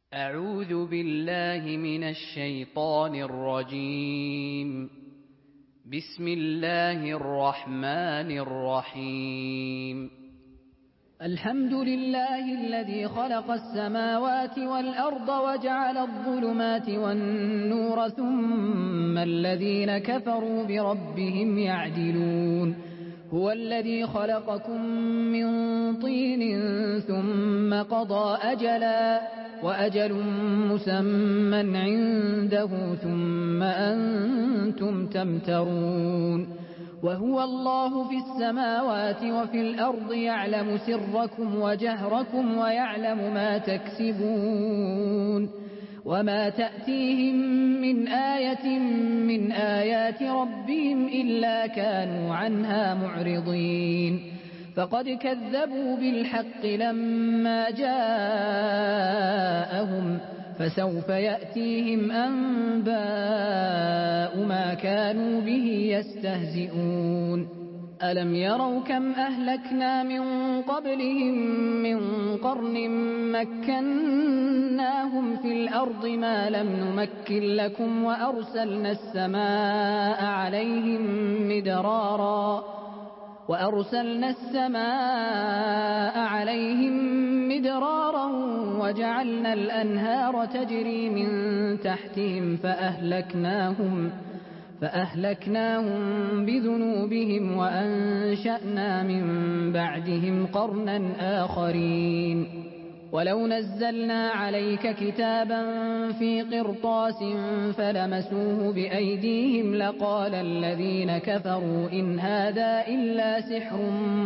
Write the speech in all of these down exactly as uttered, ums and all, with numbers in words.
أعوذ بالله من الشيطان الرجيم. بسم الله الرحمن الرحيم. الحمد لله الذي خلق السماوات والأرض وجعل الظلمات والنور ثم الذين كفروا بربهم يعدلون. هو الذي خلقكم من طين ثم قضى أجلا وأجل مسمى عنده ثم أنتم تمترون. وهو الله في السماوات وفي الأرض يعلم سركم وجهركم ويعلم ما تكسبون. وما تأتيهم من آية من آيات ربهم إلا كانوا عنها معرضين. فقد كذبوا بالحق لما جاءهم فسوف يأتيهم أنباء ما كانوا به يستهزئون. ألم يروا كم أهلكنا من قبلهم من قرن مكناهم في الأرض ما لم نمكن لكم وأرسلنا السماء عليهم مدرارا وأرسلنا السماء عليهم مدرارا وجعلنا الأنهار تجري من تحتهم فأهلكناهم فأهلكناهم بذنوبهم وأنشأنا من بعدهم قرنا آخرين. ولو نزلنا عليك كتابا في قرطاس فلمسوه بأيديهم لقال الذين كفروا إن هذا إلا سحر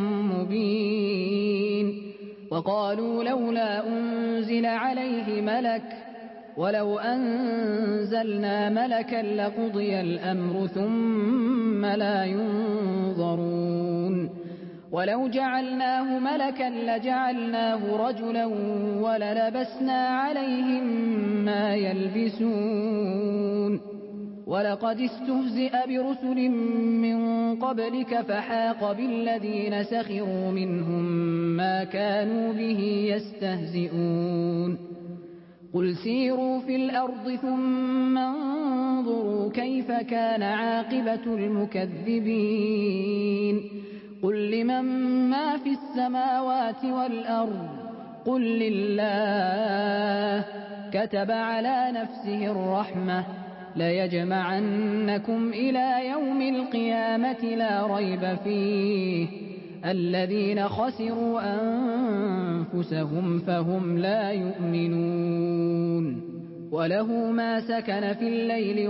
مبين. وقالوا لولا أنزل عليه ملك ولو أنزلنا ملكا لقضي الأمر ثم لا ينظرون. ولو جعلناه ملكا لجعلناه رجلا وللبسنا عليهم ما يلبسون. ولقد استهزئ برسل من قبلك فحاق بالذين سخروا منهم ما كانوا به يستهزئون. قل سيروا في الأرض ثم انظروا كيف كان عاقبة المكذبين. قل لمن ما في السماوات والأرض قل لله كتب على نفسه الرحمة ليجمعنكم إلى يوم القيامة لا ريب فيه الذين خسروا أنفسهم فهم لا يؤمنون. وله ما سكن في الليل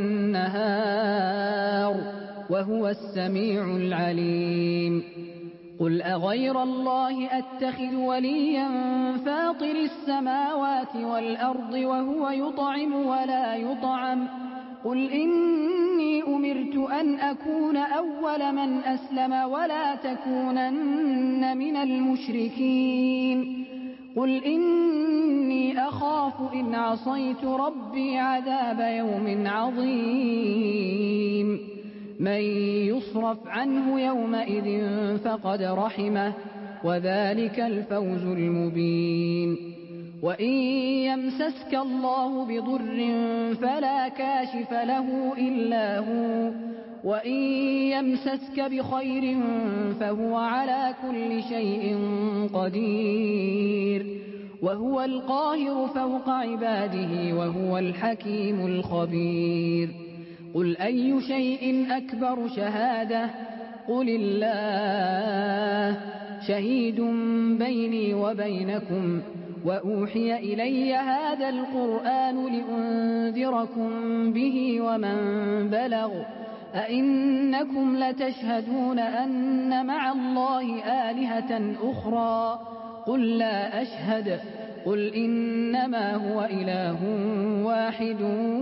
والنهار وهو السميع العليم. قل أغير الله أتخذ وليا فاطر السماوات والأرض وهو يطعم ولا يطعم قل إني أمرت أن أكون أول من أسلم ولا تكونن من المشركين. قل إني أخاف إن عصيت ربي عذاب يوم عظيم. من يصرف عنه يومئذ فقد رحمه وذلك الفوز المبين. وإن يمسسك الله بضر فلا كاشف له إلا هو وإن يمسسك بخير فهو على كل شيء قدير. وهو القاهر فوق عباده وهو الحكيم الخبير. قل أي شيء أكبر شهادة قل الله شهيد بيني وبينكم وأوحي إلي هذا القرآن لأنذركم به ومن بلغ أئنكم لتشهدون أن مع الله آلهة أخرى قل لا أشهد قل إنما هو إله واحد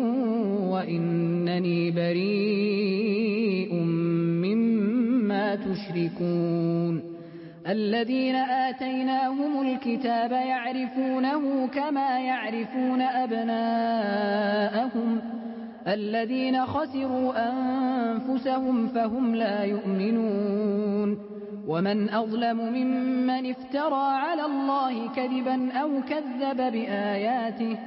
وإنني بريء مما تشركون. الذين آتيناهم الكتاب يعرفونه كما يعرفون أبناءهم الذين خسروا أنفسهم فهم لا يؤمنون ومن أظلم ممن افترى على الله كذبا أو كذب بآياته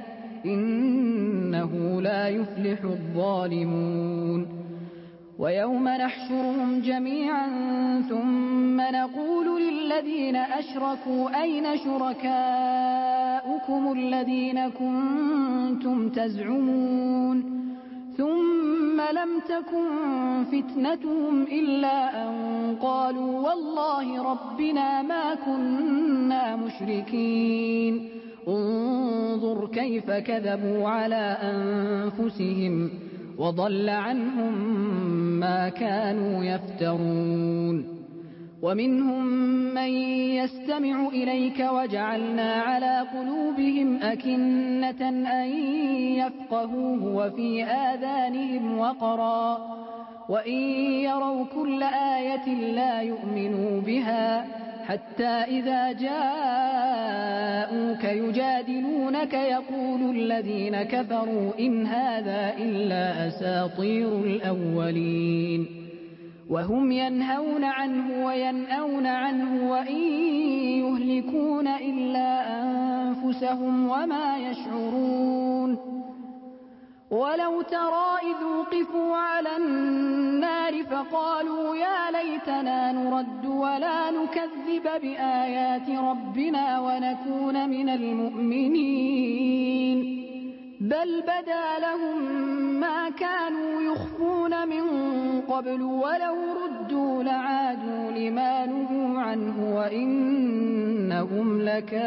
إنه لا يفلح الظالمون ويوم نحشرهم جميعا ثم نقول للذين أشركوا أين شركاؤكم الذين كنتم تزعمون ثم لم تكن فتنتهم إلا أن قالوا والله ربنا ما كنا مشركين انظر كيف كذبوا على أنفسهم وضل عنهم ما كانوا يفترون ومنهم من يستمع إليك وجعلنا على قلوبهم أكنة أن يفقهوه وفي آذانهم وقرا وإن يروا كل آية لا يؤمنوا بها حتى إذا جاءوك يجادلونك يقول الذين كفروا إن هذا إلا أساطير الأولين وهم ينهون عنه وينأون عنه وإن يهلكون إلا أنفسهم وما يشعرون ولو ترى إذ وقفوا على النار فقالوا يا ليتنا نرد ولا نكذب بآيات ربنا ونكون من المؤمنين بل بدا لهم ما كانوا يخفون من قبل ولو ردوا لعادوا لما نهوا عنه وإنهم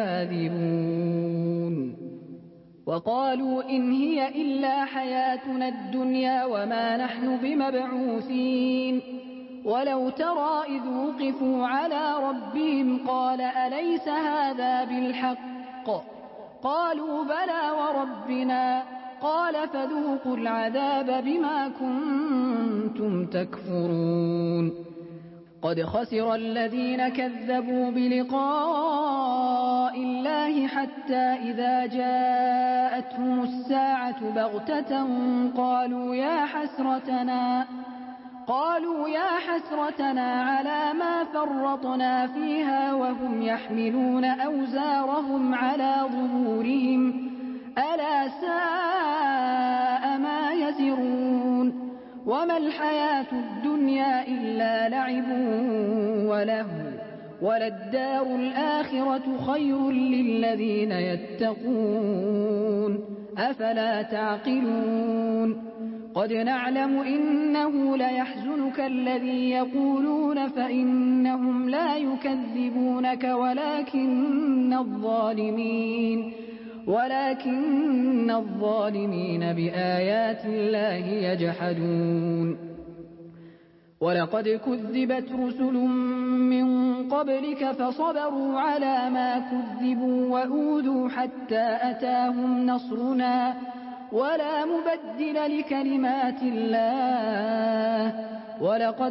لكاذبون وقالوا إن هي إلا حياتنا الدنيا وما نحن بمبعوثين ولو ترى إذ وقفوا على ربهم قال أليس هذا بالحق قالوا بلى وربنا قال فذوقوا العذاب بما كنتم تكفرون قد خسر الذين كذبوا بلقاء الله حتى إذا جاءتهم الساعة بغتة قالوا يا حسرتنا قالوا يا حسرتنا على ما فرطنا فيها وهم يحملون أوزارهم على ظهورهم ألا ساء ما يزرون وما الحياة الدنيا إلا لعب ولهو وللدار الآخرة خير للذين يتقون أفلا تعقلون قد نعلم إنه ليحزنك الذي يقولون فإنهم لا يكذبونك ولكن الظالمين ولكن الظالمين بآيات الله يجحدون ولقد كذبت رسل من قبلك فصبروا على ما كذبوا وأوذوا حتى أتاهم نصرنا ولا مبدل لكلمات الله ولقد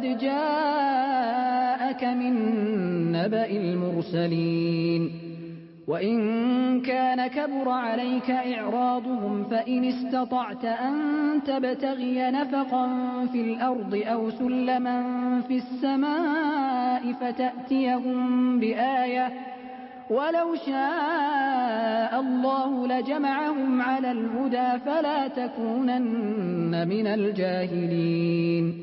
جاءك من نبأ المرسلين وإن كان كبر عليك إعراضهم فإن استطعت أن تبتغي نفقا في الأرض أو سلما في السماء فتأتيهم بآية ولو شاء الله لجمعهم على الهدى فلا تكونن من الجاهلين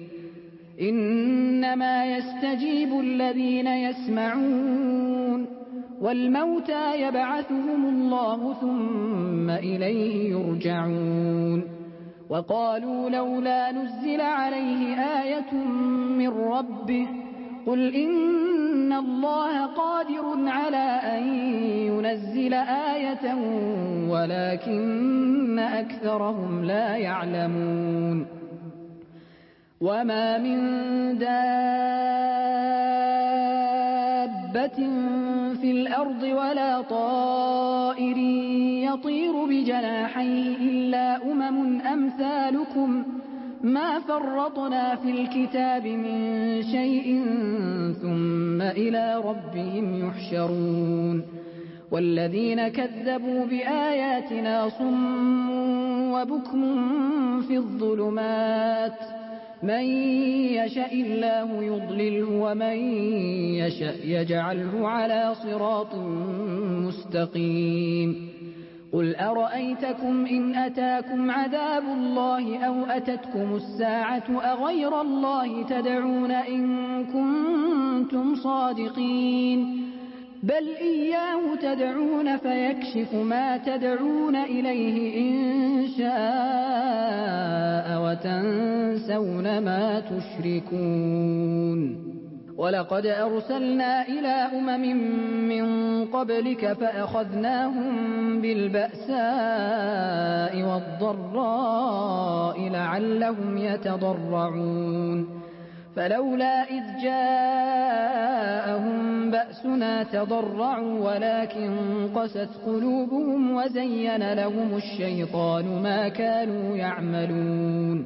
إنما يستجيب الذين يسمعون والموتى يبعثهم الله ثم إليه يرجعون وقالوا لولا نزل عليه آية من ربه قل إن الله قادر على أن ينزل آية ولكن أكثرهم لا يعلمون وما من دابة في الأرض ولا طائر يطير بجناحيه إلا أمم أمثالكم ما فرطنا في الكتاب من شيء ثم إلى ربهم يحشرون والذين كذبوا بآياتنا صم وبكم في الظلمات من يشاء الله يضلله ومن يشاء يجعله على صراط مستقيم قل أرأيتكم إن أتاكم عذاب الله أو أتتكم الساعة أغير الله تدعون إن كنتم صادقين بل إياه تدعون فيكشف ما تدعون إليه إن شاء وتنسون ما تشركون ولقد أرسلنا إلى أمم من قبلك فأخذناهم بالبأساء والضراء لعلهم يتضرعون فلولا إذ جاءهم بأسنا تضرعوا ولكن قست قلوبهم وزين لهم الشيطان ما كانوا يعملون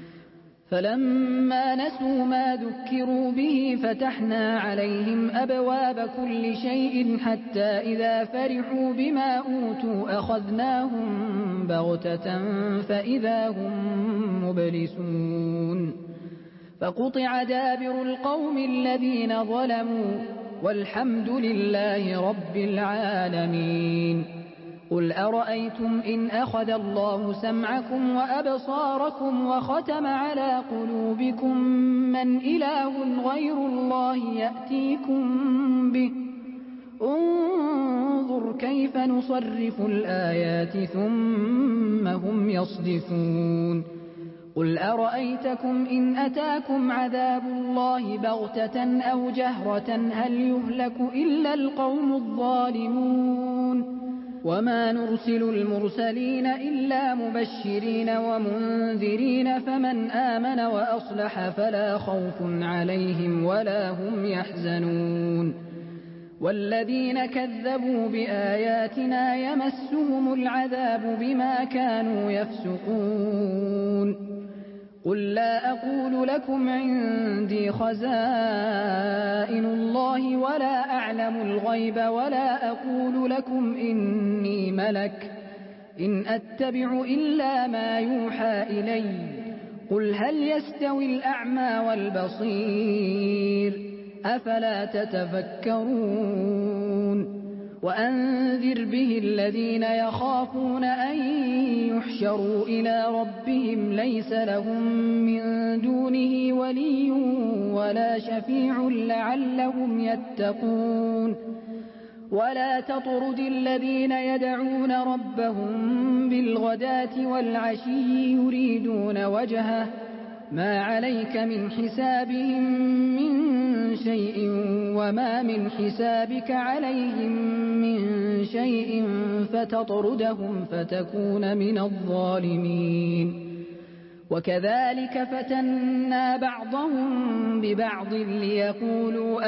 فلما نسوا ما ذكروا به فتحنا عليهم أبواب كل شيء حتى إذا فرحوا بما أوتوا أخذناهم بغتة فإذا هم مبلسون فقطع دابر القوم الذين ظلموا والحمد لله رب العالمين قل أرأيتم إن أخذ الله سمعكم وأبصاركم وختم على قلوبكم من إله غير الله يأتيكم به انظر كيف نصرف الآيات ثم هم يصدفون قل أرأيتكم إن أتاكم عذاب الله بغتة أو جهرة هل يهلك إلا القوم الظالمون وما نرسل المرسلين إلا مبشرين ومنذرين فمن آمن وأصلح فلا خوف عليهم ولا هم يحزنون والذين كذبوا بآياتنا يمسهم العذاب بما كانوا يفسقون قل لا أقول لكم عندي خزائن الله ولا أعلم الغيب ولا أقول لكم إني ملك إن أتبع إلا ما يوحى إلي قل هل يستوي الأعمى والبصير أفلا تتفكرون وأنذر به الذين يخافون أن يحشروا إلى ربهم ليس لهم من دونه ولي ولا شفيع لعلهم يتقون ولا تطرد الذين يدعون ربهم بالغداة والعشي يريدون وجهه ما عليك من حسابهم من شيء وما من حسابك عليهم من شيء فتطردهم فتكون من الظالمين وكذلك فتنا بعضهم ببعض ليقولوا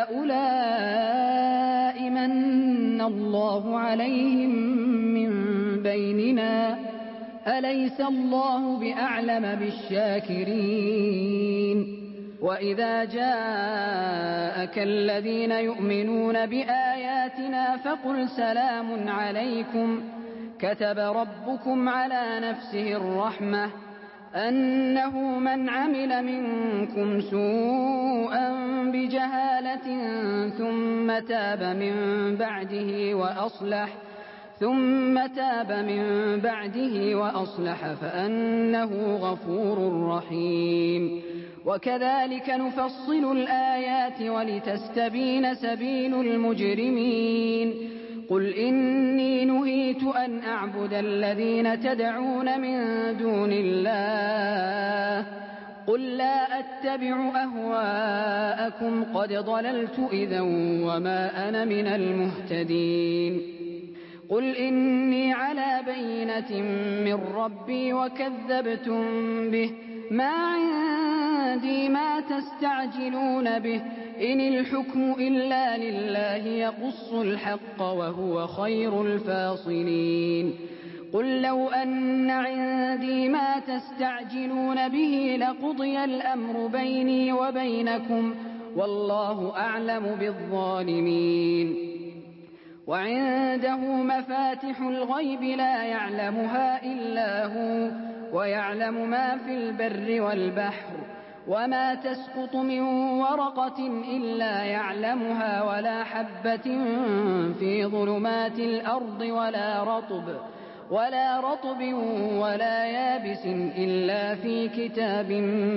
أهؤلاء من الله عليهم من بيننا أليس الله بأعلم بالشاكرين وإذا جاءك الذين يؤمنون بآياتنا فقل سلام عليكم كتب ربكم على نفسه الرحمة أنه من عمل منكم سوءا بجهالة ثم تاب من بعده وأصلح ثم تاب من بعده وأصلح فأنه غفور رحيم وكذلك نفصل الآيات ولتستبين سبيل المجرمين قل إني نهيت أن أعبد الذين تدعون من دون الله قل لا أتبع أهواءكم قد ضللت إذا وما أنا من المهتدين قل إني على بينة من ربي وكذبتم به ما عندي ما تستعجلون به إن الحكم إلا لله يقص الحق وهو خير الفاصلين قل لو أن عندي ما تستعجلون به لقضي الأمر بيني وبينكم والله أعلم بالظالمين وعنده مفاتح الغيب لا يعلمها إلا هو ويعلم ما في البر والبحر وما تسقط من ورقة إلا يعلمها ولا حبة في ظلمات الأرض ولا رطب ولا رطب ولا يابس إلا في كتاب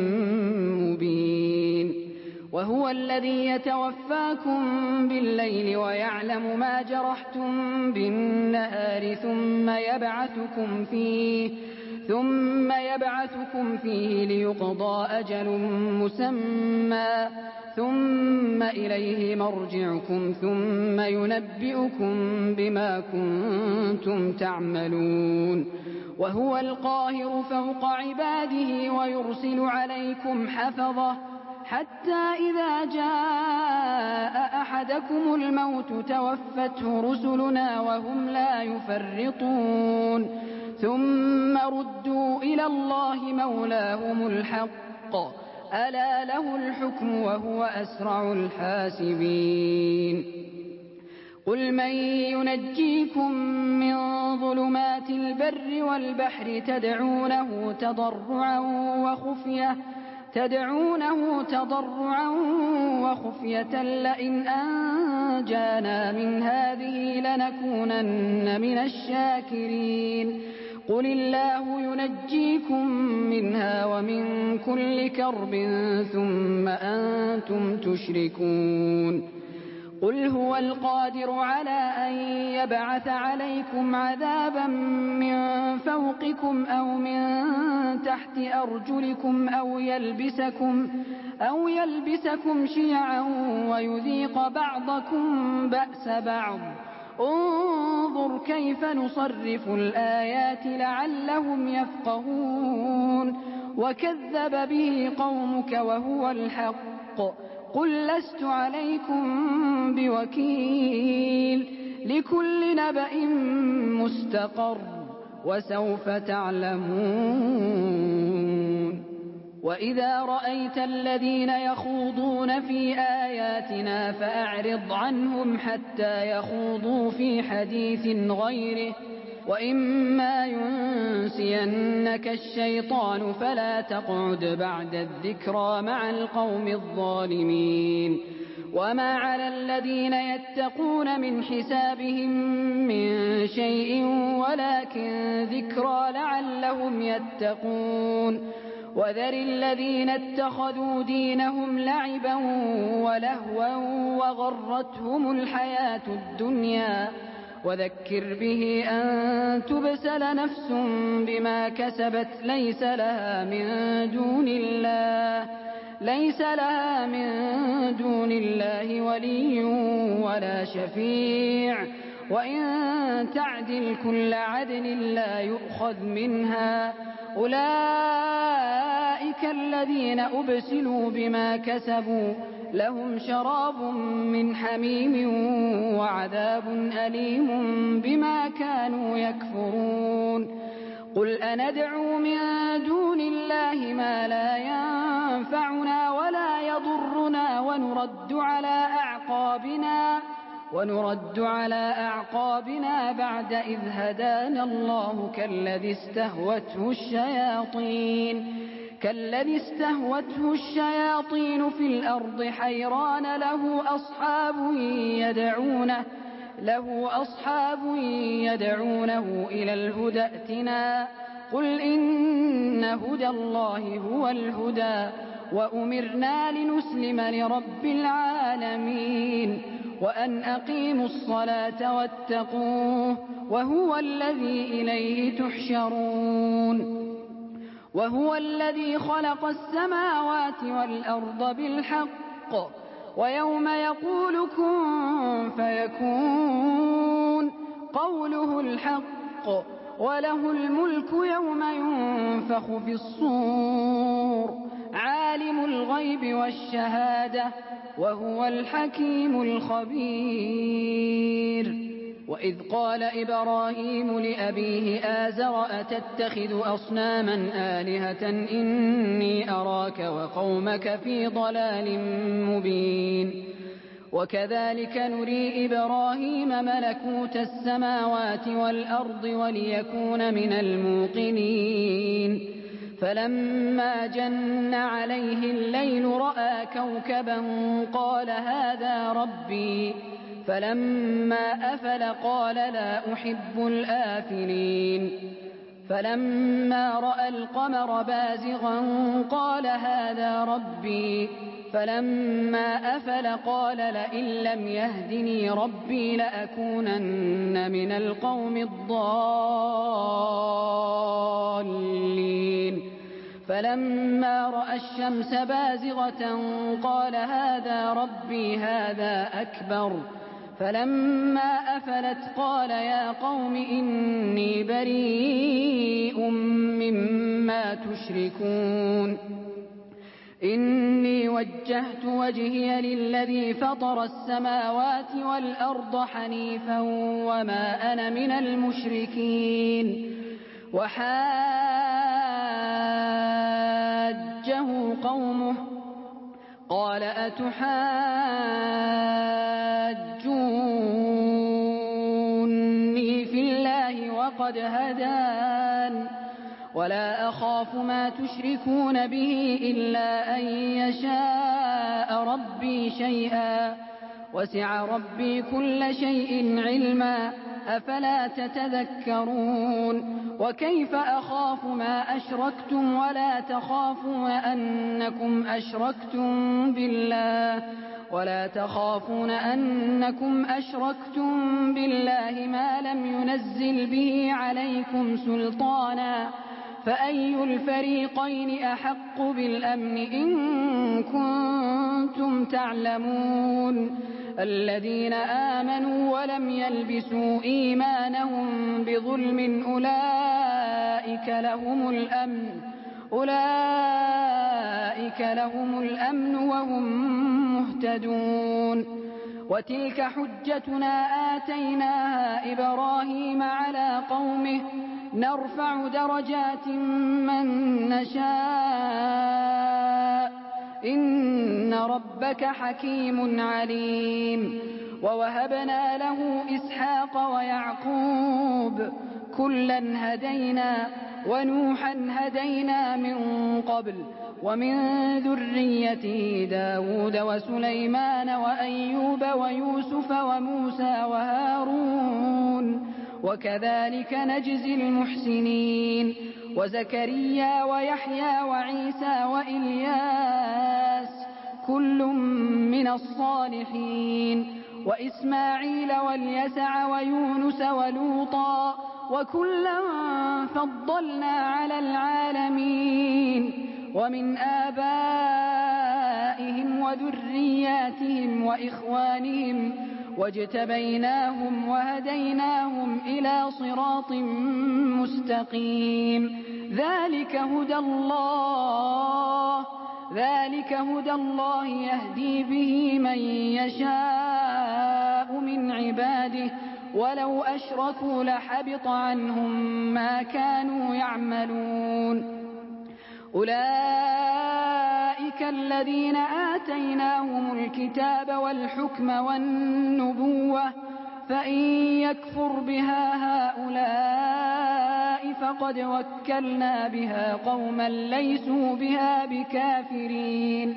مبين وهو الذي يتوفاكم بالليل ويعلم ما جرحتم بالنهار ثم يبعثكم فيه ثم يبعثكم فيه ليقضى أجل مسمى ثم إليه مرجعكم ثم ينبئكم بما كنتم تعملون وهو القاهر فوق عباده ويرسل عليكم حفظة حتى إذا جاء أحدكم الموت توفته رسلنا وهم لا يفرطون ثم ردوا إلى الله مولاهم الحق ألا له الحكم وهو أسرع الحاسبين قل من ينجيكم من ظلمات البر والبحر تدعونه تضرعا وخفية تدعونه تضرعا وخفية لئن أنجانا من هذه لنكونن من الشاكرين قل الله ينجيكم منها ومن كل كرب ثم أنتم تشركون قل هو القادر على أن يبعث عليكم عذابا من فوقكم أو من تحت أرجلكم أو يلبسكم, أو يلبسكم شيعا ويذيق بعضكم بأس بعض انظر كيف نصرف الآيات لعلهم يفقهون وكذب به قومك وهو الحق قل لست عليكم بوكيل لكل نبأ مستقر وسوف تعلمون وإذا رأيت الذين يخوضون في آياتنا فأعرض عنهم حتى يخوضوا في حديث غيره وإما ينسينك الشيطان فلا تقعد بعد الذكرى مع القوم الظالمين وما على الذين يتقون من حسابهم من شيء ولكن ذكرى لعلهم يتقون وذر الذين اتخذوا دينهم لعبا ولهوا وغرتهم الحياة الدنيا وذكر به أن تبسل نفس بما كسبت ليس لها من دون الله ليس لها من دون الله ولي ولا شفيع وإن تعدل كل عدل لا يؤخذ منها أولئك الذين أبسلوا بما كسبوا لهم شراب من حميم وعذاب أليم بما كانوا يكفرون قل أندعو من دون الله ما لا ينفعنا ولا يضرنا ونرد على أعقابنا ونرد على أعقابنا بعد إذ هدانا الله كالذي استهوته الشياطين كالذي استهوته الشياطين في الأرض حيران له أصحاب يدعونه له أصحاب يدعونه إلى الهدى ائتنا قل إن هدى الله هو الهدى وأمرنا لنسلم لرب العالمين وأن أقيموا الصلاة واتقوه وهو الذي إليه تحشرون وهو الذي خلق السماوات والأرض بالحق ويوم يقول كن فيكون قوله الحق وله الملك يوم ينفخ في الصور عالم الغيب والشهادة وهو الحكيم الخبير وإذ قال إبراهيم لأبيه آزر أتتخذ أصناما آلهة إني أراك وقومك في ضلال مبين وكذلك نري إبراهيم ملكوت السماوات والأرض وليكون من الموقنين فلما جن عليه الليل رأى كوكبا قال هذا ربي فلما أفل قال لا أحب الآفلين فلما رأى القمر بازغا قال هذا ربي فلما أفل قال لئن لم يهدني ربي لأكونن من القوم الضالين فلما رأى الشمس بازغة قال هذا ربي هذا أكبر فلما أفلت قال يا قوم إني بريء مما تشركون إني وجهت وجهي للذي فطر السماوات والأرض حنيفا وما أنا من المشركين وحاجه قومه قال أتحاجوني في الله وقد هدان ولا أخاف ما تشركون به إلا أن يشاء ربي شيئا وسع ربي كل شيء علما أفلا تتذكرون وكيف أخاف ما أشركتم ولا تخافون أنكم أشركتم بالله ولا تخافون أنكم أشركتم بالله ما لم ينزل به عليكم سلطانا فأي الفريقين أحق بالأمن إن كنتم تعلمون الذين آمنوا ولم يلبسوا إيمانهم بظلم أولئك لهم الأمن أولئك لهم الأمن وهم مهتدون وتلك حجتنا آتيناها إبراهيم على قومه نرفع درجات من نشاء إن ربك حكيم عليم ووهبنا له إسحاق ويعقوب كلا هدينا ونوحا هدينا من قبل ومن ذريته داود وسليمان وأيوب ويوسف وموسى وهارون وكذلك نجزي المحسنين وزكريا ويحيى وعيسى وإلياس كل من الصالحين وإسماعيل واليسع ويونس ولوطا وكلا فضلنا على العالمين ومن آبائهم وذرياتهم وإخوانهم واجتبيناهم وهديناهم إلى صراط مستقيم ذلك هدى الله ذلك هدى الله يهدي به من يشاء من عباده ولو أشركوا لحبط عنهم ما كانوا يعملون أولئك الذين آتيناهم الكتاب والحكم والنبوة فإن يكفر بها هؤلاء فقد وكلنا بها قوما ليسوا بها بكافرين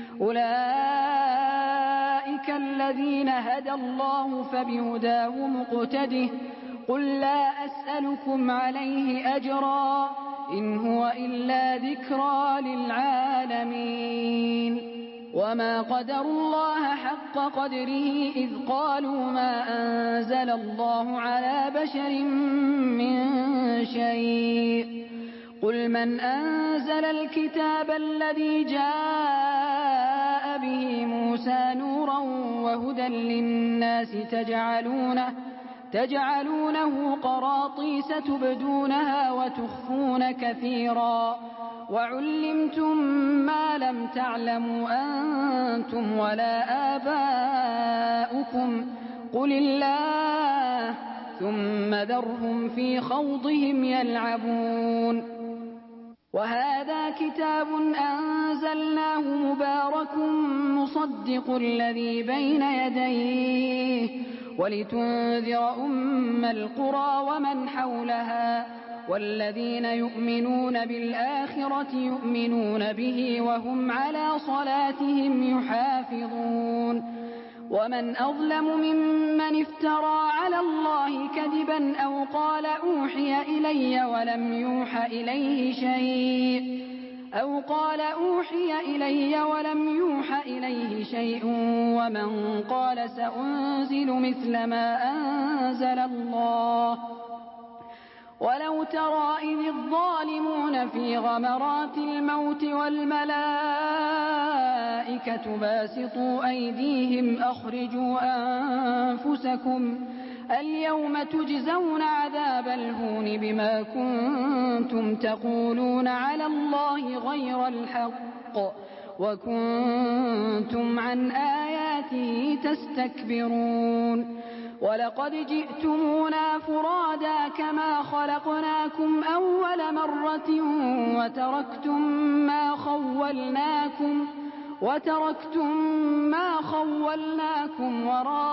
أولئك الذين هدى الله فبهداه مقتده قل لا أسألكم عليه أجرا إن هو إلا ذكرى للعالمين وما قدروا الله حق قدره إذ قالوا ما أنزل الله على بشر من شيء قل من أنزل الكتاب الذي جاء به موسى نورا وهدى للناس تجعلونه تجعلونه قراطيس تبدونها وتخفون كثيرا وعلمتم ما لم تعلموا أنتم ولا آباؤكم قل الله ثم ذرهم في خوضهم يلعبون وهذا كتاب أنزلناه مبارك مصدق ومصدق الذي بين يديه ولتنذر أم القرى ومن حولها والذين يؤمنون بالآخرة يؤمنون به وهم على صلاتهم يحافظون ومن أظلم ممن افترى على الله كذبا أو قال أوحي إلي ولم يوحى إليه شيء أو قال أوحي إلي ولم يوحى إليه شيء ومن قال سأنزل مثل ما أنزل الله ولو ترى إذ الظالمون في غمرات الموت والملائكة باسطوا أيديهم أخرجوا أنفسكم اليوم تجزون عذاب الهون بما كنتم تقولون على الله غير الحق وكنتم عن آياته تستكبرون ولقد جئتمونا فرادا كما خلقناكم أول مرة وتركتم ما خولناكم وتركتم ما خولناكم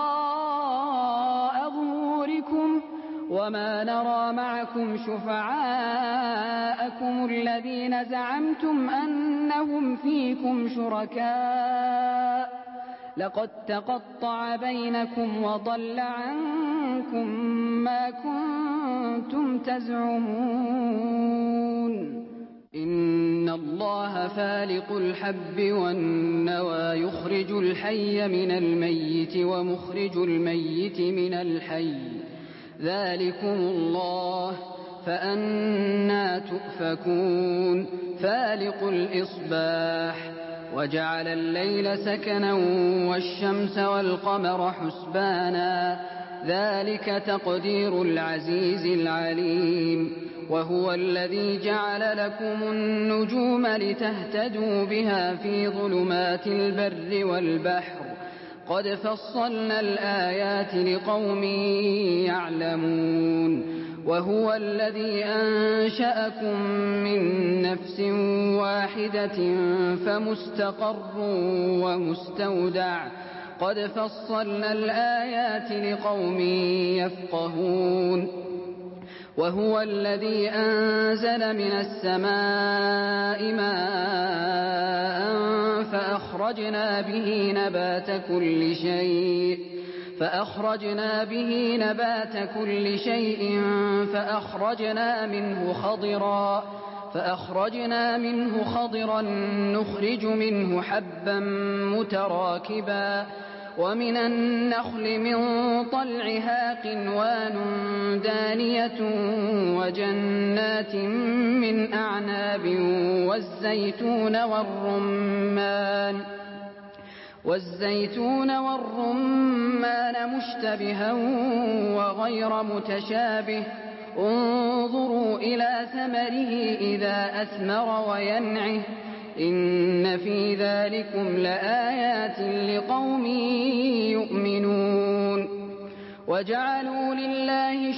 وراء ظهوركم وما نرى معكم شفعاءكم الذين زعمتم أنهم فيكم شركاء لقد تقطع بينكم وضل عنكم ما كنتم تزعمون إن الله فالق الحب والنوى يخرج الحي من الميت ومخرج الميت من الحي ذلكم الله فأنى تؤفكون فالق الإصباح وجعل الليل سكنا والشمس والقمر حسبانا ذلك تقدير العزيز العليم وهو الذي جعل لكم النجوم لتهتدوا بها في ظلمات البر والبحر قد فصلنا الآيات لقوم يعلمون وهو الذي أنشأكم من نفس واحدة فمستقر ومستودع قد فصلنا الآيات لقوم يفقهون وهو الذي أنزل من السماء ماء فأخرجنا به نبات كل شيء فأخرجنا به نبات كل شيء فأخرجنا منه خضرا فأخرجنا منه خضرا نخرج منه حبا متراكبا ومن النخل من طلعها قنوان دانية وجنات من أعناب والزيتون والرمان والزيتون والرمان مشتبها وغير متشابه انظروا إلى ثمره إذا أثمر وينعه إن في ذلكم لآيات لقوم يؤمنون وجعلوا لله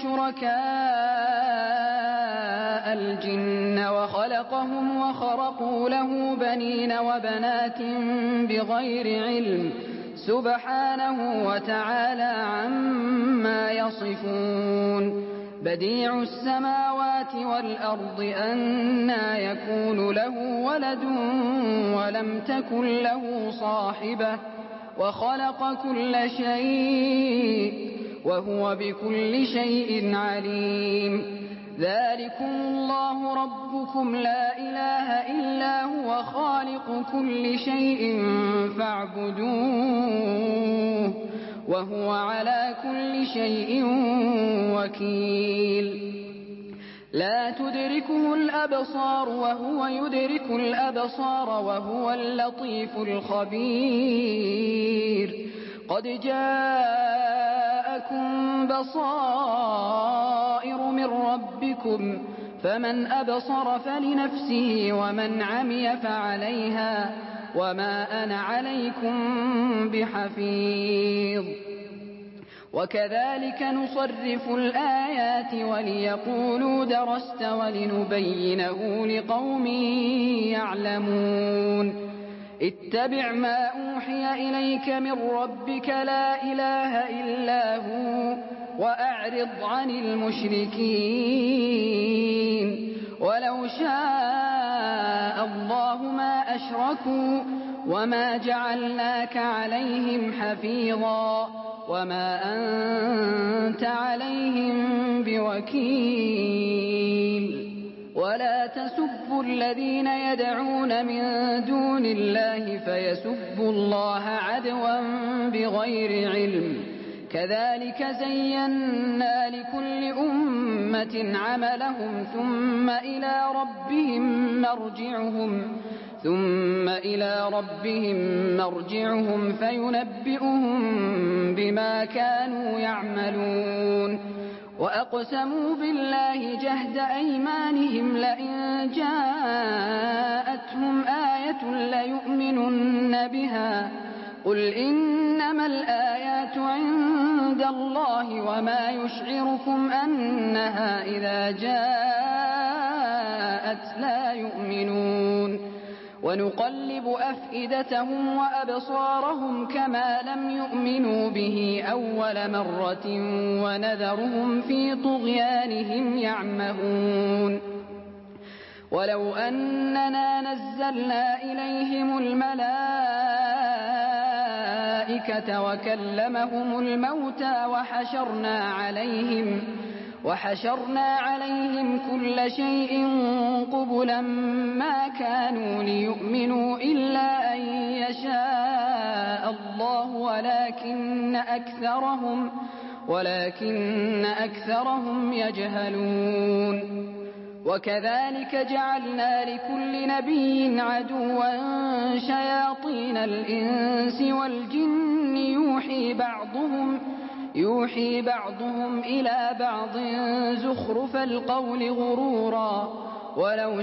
شركاء الجن وخلقهم وخرقوا له بنين وبنات بغير علم سبحانه وتعالى عما يصفون بديع السماوات والأرض أنى يكون له ولد ولم تكن له صاحبة وخلق كل شيء وهو بكل شيء عليم ذلكم الله ربكم لا إله إلا هو خالق كل شيء فاعبدوه وهو على كل شيء وكيل لا تدركه الأبصار وهو يدرك الأبصار وهو اللطيف الخبير قد جاءكم بصائر من ربكم فمن أبصر فلنفسه ومن عمي فعليها وما أنا عليكم بحفيظ وكذلك نصرف الآيات وليقولوا درست ولنبينه لقوم يعلمون اتبع ما أوحي إليك من ربك لا إله إلا هو وأعرض عن المشركين ولو شاء الله ما أشركوا وما جعلناك عليهم حفيظا وما أنت عليهم بوكيل ولا تسبوا الذين يدعون من دون الله فيسبوا الله عدوا بغير علم كذلك زينا لكل أمة عملهم ثم إلى ربهم مرجعهم ثم إلى ربهم مرجعهم فينبئهم بما كانوا يعملون وأقسموا بالله جهد أيمانهم لئن جاءتهم آية ليؤمنن بها قل إنما الآيات عند الله وما يشعركم أنها إذا جاءت لا يؤمنون ونقلب أفئدتهم وأبصارهم كما لم يؤمنوا به أول مرة ونذرهم في طغيانهم يعمهون ولو أننا نزلنا إليهم الملائكة وكلمهم الموتى وحشرنا عليهم وحشرنا عليهم كل شيء قبلا ما كانوا ليؤمنوا إلا أن يشاء الله ولكن أكثرهم ولكن أكثرهم يجهلون وكذلك جعلنا لكل نبي عدوا شياطين الإنس والجن يوحي بعضهم يوحي بعضهم إلى بعض زخرف القول غرورا ولو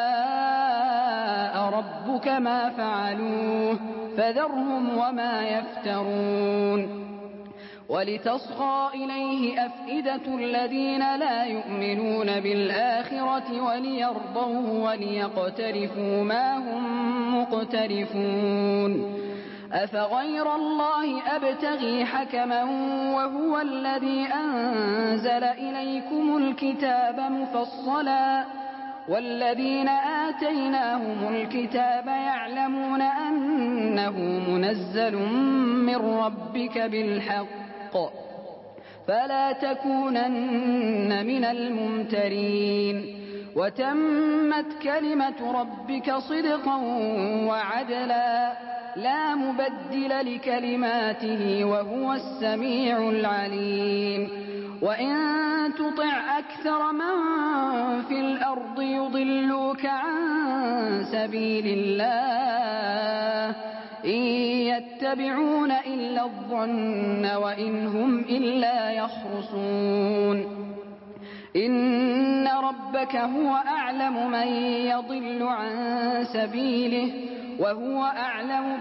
شاء ربك ما فعلوه فذرهم وما يفترون ولتصغى إليه أفئدة الذين لا يؤمنون بالآخرة وليرضوه وليقترفوا ما هم مقترفون أفغير الله أبتغي حكما وهو الذي أنزل إليكم الكتاب مفصلا والذين آتيناهم الكتاب يعلمون أنه منزل من ربك بالحق فلا تكونن من الممترين وتمت كلمة ربك صدقا وعدلا لا مبدل لكلماته وهو السميع العليم وإن تطع أكثر من في الأرض يضلوك عن سبيل الله إن يتبعون إلا الظن وإن هم إلا يخرصون إن ربك هو أعلم من يضل عن سبيله وهو أعلم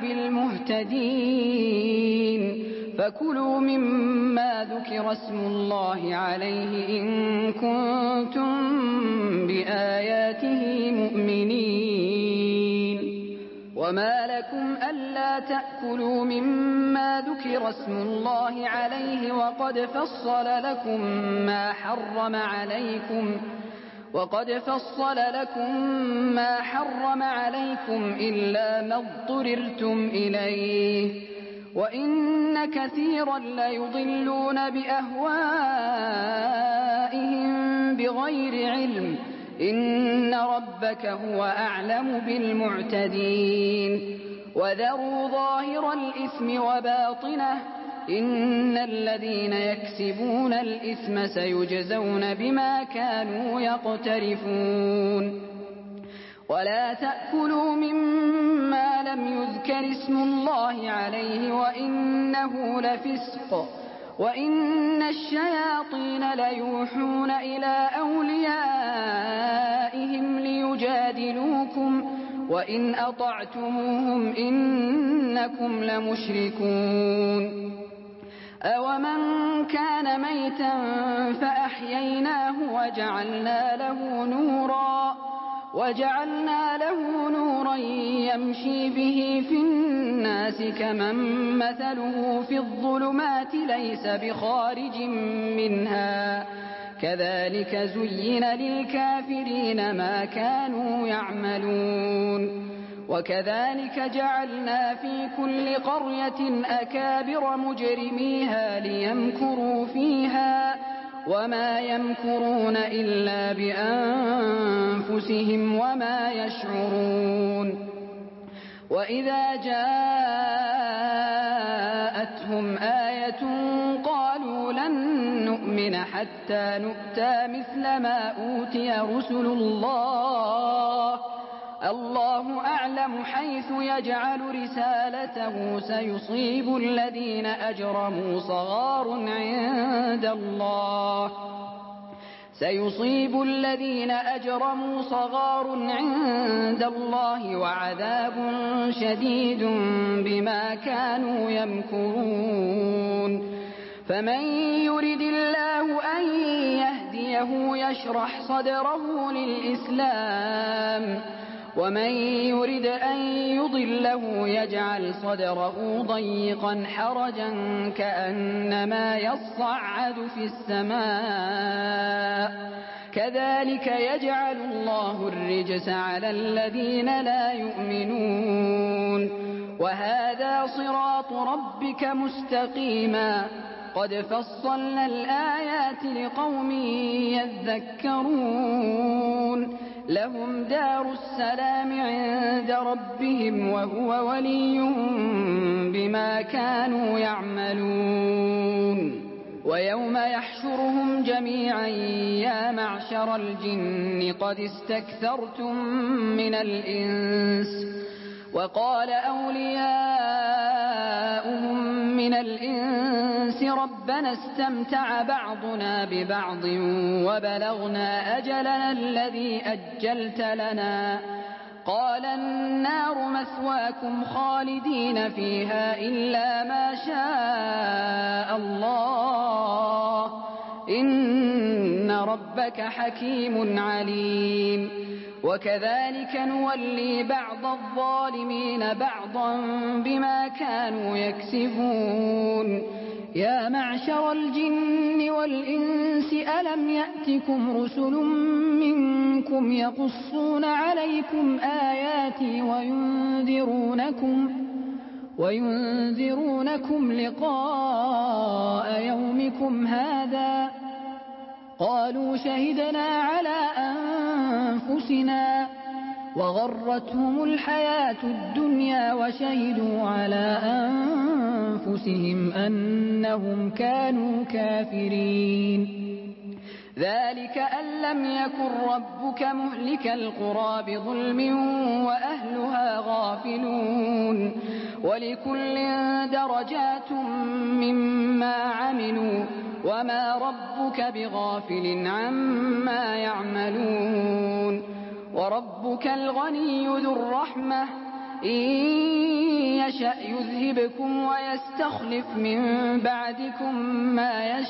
بالمهتدين فكلوا مما ذكر اسم الله عليه إن كنتم بآياته مؤمنين وما لكم ألا تأكلوا مما ذكر اسم الله عليه وقد فصل لكم ما حرم عليكم وقد فصل لكم ما حرم عليكم إلا ما اضطررتم إليه وإن كثيرا ليضلون بأهوائهم بغير علم إن ربك هو أعلم بالمعتدين وذروا ظاهر الإثم وباطنه إن الذين يكسبون الإثم سيجزون بما كانوا يقترفون ولا تأكلوا مما لم يذكر اسم الله عليه وإنه لفسق وإن الشياطين ليوحون إلى أوليائهم ليجادلوكم وإن أطعتموهم إنكم لمشركون أومن كان ميتا فأحييناه وجعلنا له نورا وجعلنا له نورا يمشي به في الناس كمن مثله في الظلمات ليس بخارج منها كذلك زين للكافرين ما كانوا يعملون وكذلك جعلنا في كل قرية أكابر مجرميها ليمكروا فيها وما يمكرون إلا بأنفسهم وما يشعرون وإذا جاءتهم آية قالوا لن نؤمن حتى نؤتى مثل ما أوتي رسل الله الله أعلم حيث يجعل رسالته سيصيب الذين أجرموا صغار عند الله سيصيب الذين أجرموا صغار عند الله وعذاب شديد بما كانوا يمكرون فمن يرد الله أن يهديه يشرح صدره للإسلام ومن يرد أن يضله يجعل صدره ضيقا حرجا كأنما يصعد في السماء كذلك يجعل الله الرجس على الذين لا يؤمنون وهذا صراط ربك مستقيما قد فصلنا الآيات لقوم يذكرون لهم دار السلام عند ربهم وهو وليهم بما كانوا يعملون ويوم يحشرهم جميعا يا معشر الجن قد استكثرتم من الإنس وقال أولياؤهم من الإنس ربنا استمتع بعضنا ببعض وبلغنا أجلنا الذي أجلت لنا قال النار مثواكم خالدين فيها إلا ما شاء الله إن ربك حكيم عليم وكذلك نولي بعض الظالمين بعضا بما كانوا يكسبون يا معشر الجن والإنس ألم يأتكم رسل منكم يقصون عليكم آياتي وينذرونكم وينذرونكم لقاء يومكم هذا قالوا شهدنا على أنفسنا وغرتهم الحياة الدنيا وشهدوا على أنفسهم أنهم كانوا كافرين ذلك أن لم يكن ربك مهلك القرى بظلم وأهلها غافلون ولكل درجات مما عملوا وما ربك بغافل عما يعملون وربك الغني ذو الرحمة إن يشأ يذهبكم ويستخلف من بعدكم ما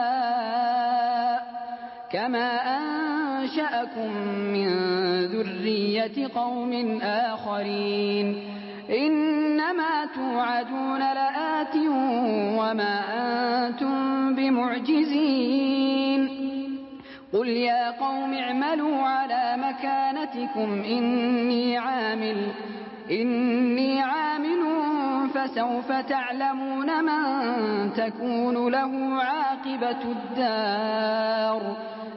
يشاء كما أنشأكم من ذرية قوم آخرين إنما توعدون لآت وما أنتم بمعجزين قل يا قوم اعملوا على مكانتكم إني عامل إني عامل فسوف تعلمون من تكون له عاقبة الدار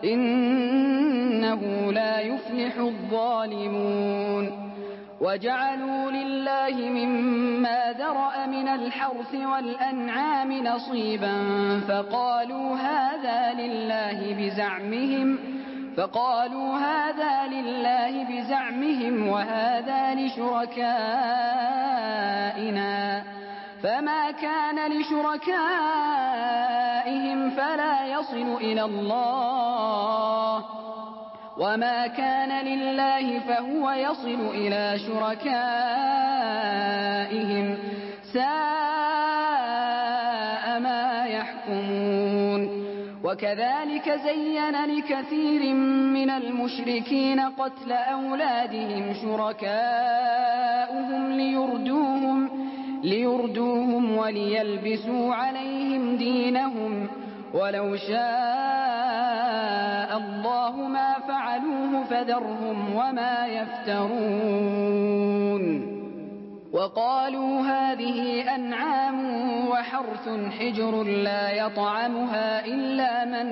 إنه لا يفلح الظالمون وجعلوا لله مما ذرأ من الحرث والأنعام نصيبا فقالوا هذا لله بزعمهم فقالوا هذا لله بزعمهم وهذا لشركائنا فما كان لشركائهم فلا يصل إلى الله وما كان لله فهو يصل إلى شركائهم ساء ما يحكمون وكذلك زين لكثير من المشركين قتل أولادهم شركاؤهم ليردوهم, ليردوهم وليلبسوا عليهم دينهم ولو شاء الله ما فعلوه فذرهم وما يفترون. وقالوا هذه أنعام وحرث حجر لا يطعمها إلا من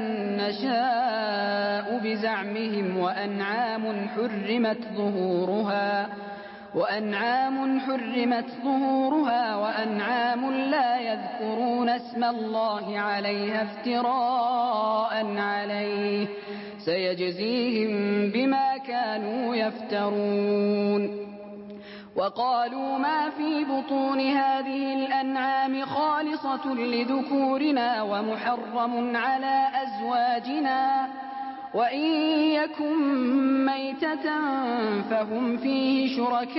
نشاء بزعمهم وأنعام حرمت ظهورها وأنعام حرمت ظهورها وأنعام لا يذكرون اسم الله عليها افتراء عليه سيجزيهم بما كانوا يفترون. وقالوا ما في بطون هذه الأنعام خالصة لذكورنا ومحرم على أزواجنا وإن يكن ميتة فهم فيه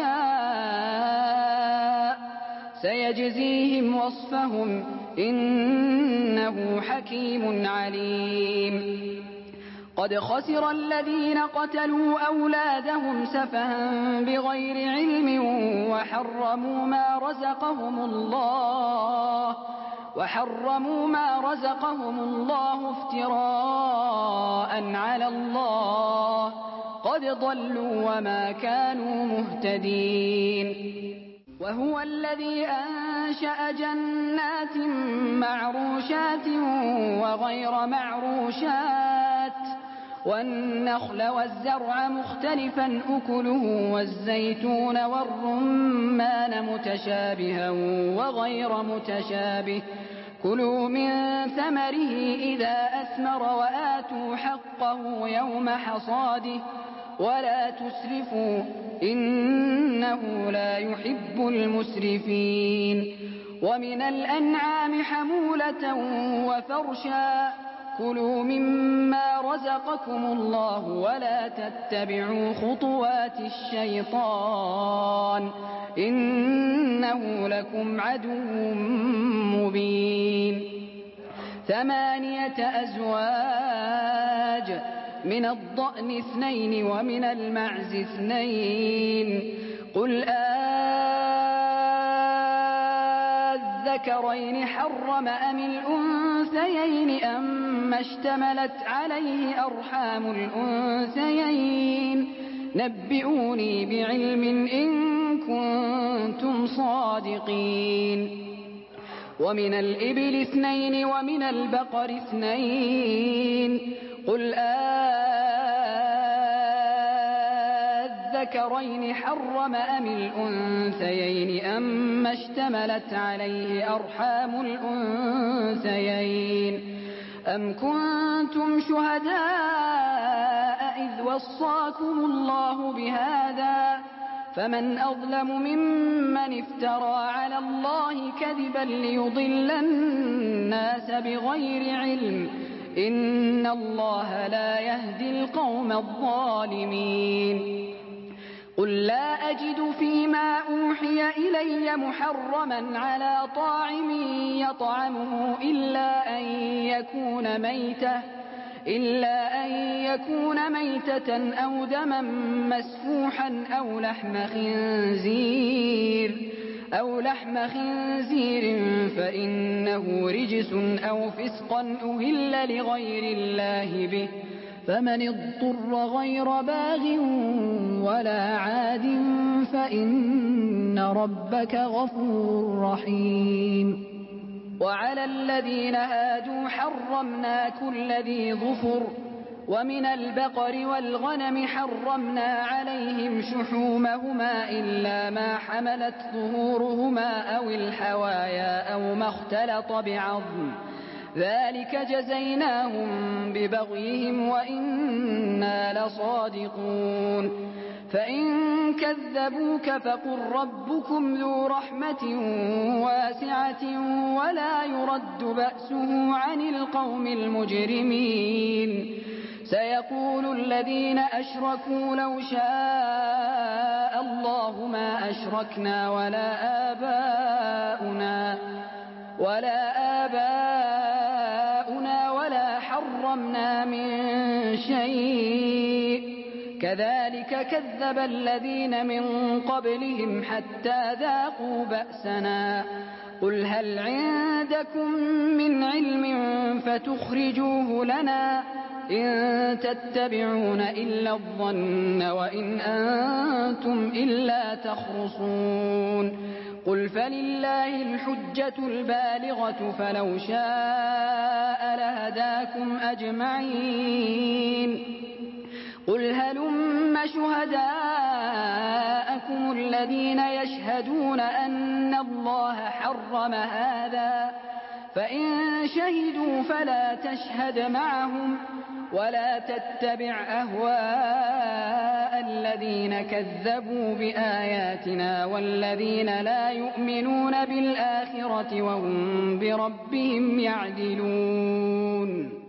شركاء سيجزيهم وصفهم إنه حكيم عليم. قد خسر الذين قتلوا أولادهم سفها بغير علم وحرموا ما رزقهم الله وحرموا ما رزقهم الله افتراء على الله قد ضلوا وما كانوا مهتدين. وهو الذي أنشأ جنات معروشات وغير معروشات والنخل والزرع مختلفا أكله والزيتون والرمان متشابها وغير متشابه كلوا من ثمره إذا أثمر وآتوا حقه يوم حصاده ولا تسرفوا إنه لا يحب المسرفين. ومن الأنعام حمولة وفرشا كلوا مما رزقكم الله ولا تتبعوا خطوات الشيطان إنه لكم عدو مبين. ثمانية أزواج من الضأن اثنين ومن المعز اثنين قل أذكرين حرم أم الأنثيين أما اشتملت عليه أرحام الأنثيين نبئوني بعلم إن كنتم صادقين. ومن الإبل اثنين ومن البقر اثنين قل أذكرين حرم أم الأنثيين أما اشتملت عليه أرحام الأنثيين أم كنتم شهداء إذ وصاكم الله بهذا فمن أظلم ممن افترى على الله كذبا ليضل الناس بغير علم إن الله لا يهدي القوم الظالمين. قل لا أجد فيما أوحي إلي محرما على طاعم يطعمه إلا أن يكون ميتة إلا أن يكون ميتة أو دما مسفوحا أو لحم خنزير أو لحم خنزير فإنه رجس أو فسقا أهل لغير الله به فمن اضطر غير باغ ولا عاد فإن ربك غفور رحيم. وعلى الذين هادوا حرمنا كل ذي ظفر ومن البقر والغنم حرمنا عليهم شحومهما إلا ما حملت ظهورهما أو الحوايا أو ما اختلط بعظم ذلك جزيناهم ببغيهم وإنا لصادقون. فإن كذبوك فقل ربكم ذو رحمة واسعة ولا يرد بأسه عن القوم المجرمين. سيقول الذين أشركوا لو شاء الله ما أشركنا ولا آباؤنا ولا آباؤنا ولا حرمنا حرمنا من شيء كذلك كذب الذين من قبلهم حتى ذاقوا بأسنا قل هل عندكم من علم فتخرجوه لنا إن تتبعون إلا الظن وإن أنتم إلا تخرصون قل فلله الحجة البالغة فلو شاء لهداكم أجمعين قل هلم شهداءكم الذين يشهدون أن الله حرم هذا فإن شهدوا فلا تشهد معهم ولا تتبع أهواء الذين كذبوا بآياتنا والذين لا يؤمنون بالآخرة وهم بربهم يعدلون